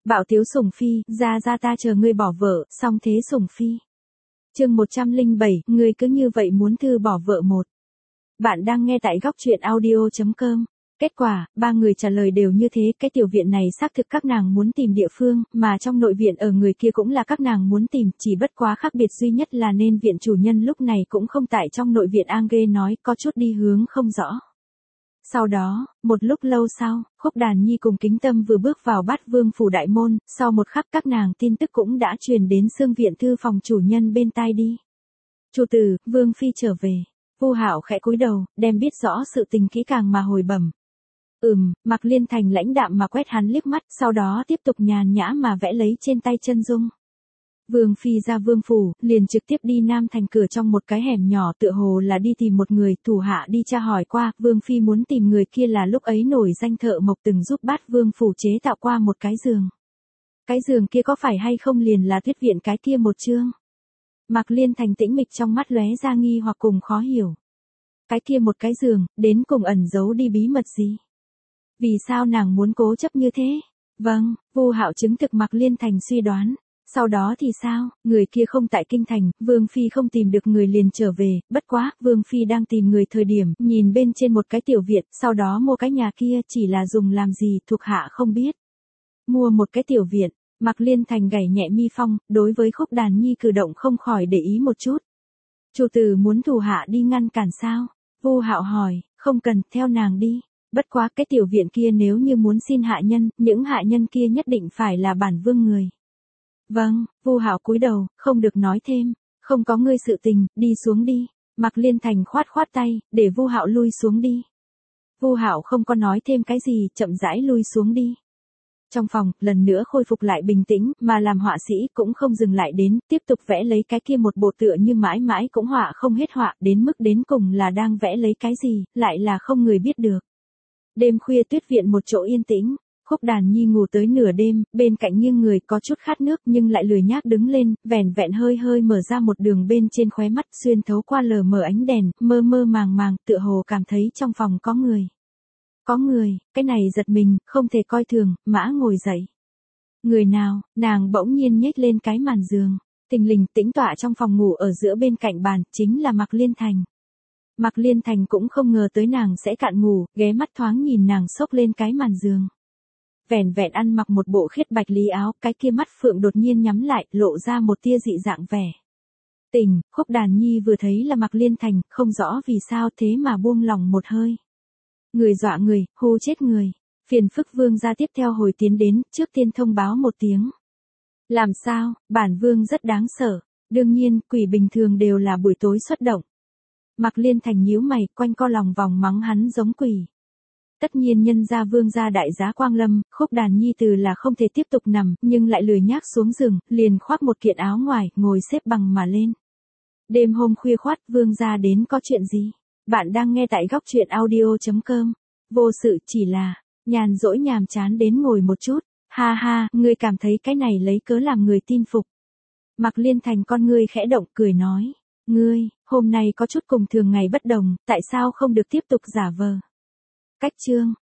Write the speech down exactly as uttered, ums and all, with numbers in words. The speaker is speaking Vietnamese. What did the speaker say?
Bạo tiếu sủng phi, ra ra ta chờ ngươi bỏ vợ, xong thế sủng phi. Chương một trăm lẻ bảy, ngươi cứ như vậy muốn thư bỏ vợ một. Bạn đang nghe tại góc truyện audio chấm com. Kết quả, ba người trả lời đều như thế, cái tiểu viện này xác thực các nàng muốn tìm địa phương, mà trong nội viện ở người kia cũng là các nàng muốn tìm, chỉ bất quá khác biệt duy nhất là nên viện chủ nhân lúc này cũng không tại trong nội viện. Angge nói có chút đi hướng không rõ. Sau đó, một lúc lâu sau, Khúc Đàn Nhi cùng Kính Tâm vừa bước vào Bát Vương phủ đại môn, sau một khắc các nàng tin tức cũng đã truyền đến xương viện thư phòng chủ nhân bên tai đi. Chủ tử, Vương phi trở về. Vu Hạo khẽ cúi đầu, đem biết rõ sự tình kỹ càng mà hồi bẩm. Ừm, Mạc Liên Thành lãnh đạm mà quét hắn liếc mắt, sau đó tiếp tục nhàn nhã mà vẽ lấy trên tay chân dung. Vương phi ra vương phủ, liền trực tiếp đi Nam Thành cửa trong một cái hẻm nhỏ, tựa hồ là đi tìm một người. Thủ hạ đi tra hỏi qua, Vương phi muốn tìm người kia là lúc ấy nổi danh thợ mộc từng giúp Bát Vương phủ chế tạo qua một cái giường. Cái giường kia có phải hay không liền là Tuyết viện cái kia một chương? Mạc Liên Thành tĩnh mịch trong mắt lóe ra nghi hoặc cùng khó hiểu. Cái kia một cái giường, đến cùng ẩn giấu đi bí mật gì? Vì sao nàng muốn cố chấp như thế? Vâng, Vu Hạo chứng thực Mạc Liên Thành suy đoán. Sau đó thì sao, người kia không tại kinh thành, Vương phi không tìm được người liền trở về, bất quá, Vương phi đang tìm người thời điểm, nhìn bên trên một cái tiểu viện, sau đó mua cái nhà kia chỉ là dùng làm gì thuộc hạ không biết. Mua một cái tiểu viện, Mạc Liên Thành gảy nhẹ mi phong, đối với Khúc Đàn Nhi cử động không khỏi để ý một chút. Chủ tử muốn thủ hạ đi ngăn cản sao? Vu Hạo hỏi, không cần, theo nàng đi. Bất quá cái tiểu viện kia nếu như muốn xin hạ nhân, những hạ nhân kia nhất định phải là bản vương người. Vâng, Vu Hạo cúi đầu, không được nói thêm, không có ngươi sự tình, đi xuống đi. Mạc Liên Thành khoát khoát tay, để Vu Hạo lui xuống đi. Vu Hạo không có nói thêm cái gì, chậm rãi lui xuống đi. Trong phòng, lần nữa khôi phục lại bình tĩnh, mà làm họa sĩ cũng không dừng lại đến, tiếp tục vẽ lấy cái kia một bộ tựa như mãi mãi cũng họa không hết họa, đến mức đến cùng là đang vẽ lấy cái gì, lại là không người biết được. Đêm khuya Tuyết viện một chỗ yên tĩnh. Khúc Đàn Nhi ngủ tới nửa đêm, bên cạnh nghiêng người có chút khát nước nhưng lại lười nhác đứng lên, vẻn vẹn hơi hơi mở ra một đường bên trên khóe mắt xuyên thấu qua lờ mờ ánh đèn, mơ mơ màng màng, tựa hồ cảm thấy trong phòng có người. Có người, cái này giật mình, không thể coi thường, mã ngồi dậy. Người nào, nàng bỗng nhiên nhếch lên cái màn giường, thình lình tĩnh tọa trong phòng ngủ ở giữa bên cạnh bàn, chính là Mạc Liên Thành. Mạc Liên Thành cũng không ngờ tới nàng sẽ cạn ngủ, ghé mắt thoáng nhìn nàng xốc lên cái màn giường. Vẻn vẹn ăn mặc một bộ khiết bạch lý áo, cái kia mắt phượng đột nhiên nhắm lại, lộ ra một tia dị dạng vẻ. Tình, Khúc Đàn Nhi vừa thấy là Mạc Liên Thành, không rõ vì sao thế mà buông lòng một hơi. Người dọa người, hù chết người. Phiền phức vương gia tiếp theo hồi tiến đến, trước tiên thông báo một tiếng. Làm sao, bản vương rất đáng sợ. Đương nhiên, quỷ bình thường đều là buổi tối xuất động. Mạc Liên Thành nhíu mày, quanh co lòng vòng mắng hắn giống quỷ. Tất nhiên nhân gia vương gia đại giá quang lâm, Khúc Đàn Nhi từ là không thể tiếp tục nằm, nhưng lại lười nhác xuống giường, liền khoác một kiện áo ngoài, ngồi xếp bằng mà lên. Đêm hôm khuya khoắt, vương gia đến có chuyện gì? Bạn đang nghe tại góc truyện audio chấm com. Vô sự, chỉ là, nhàn rỗi nhàm chán đến ngồi một chút. Ha ha, ngươi cảm thấy cái này lấy cớ làm người tin phục. Mạc Liên Thành con ngươi khẽ động, cười nói. Ngươi, hôm nay có chút cùng thường ngày bất đồng, tại sao không được tiếp tục giả vờ? Cách chương,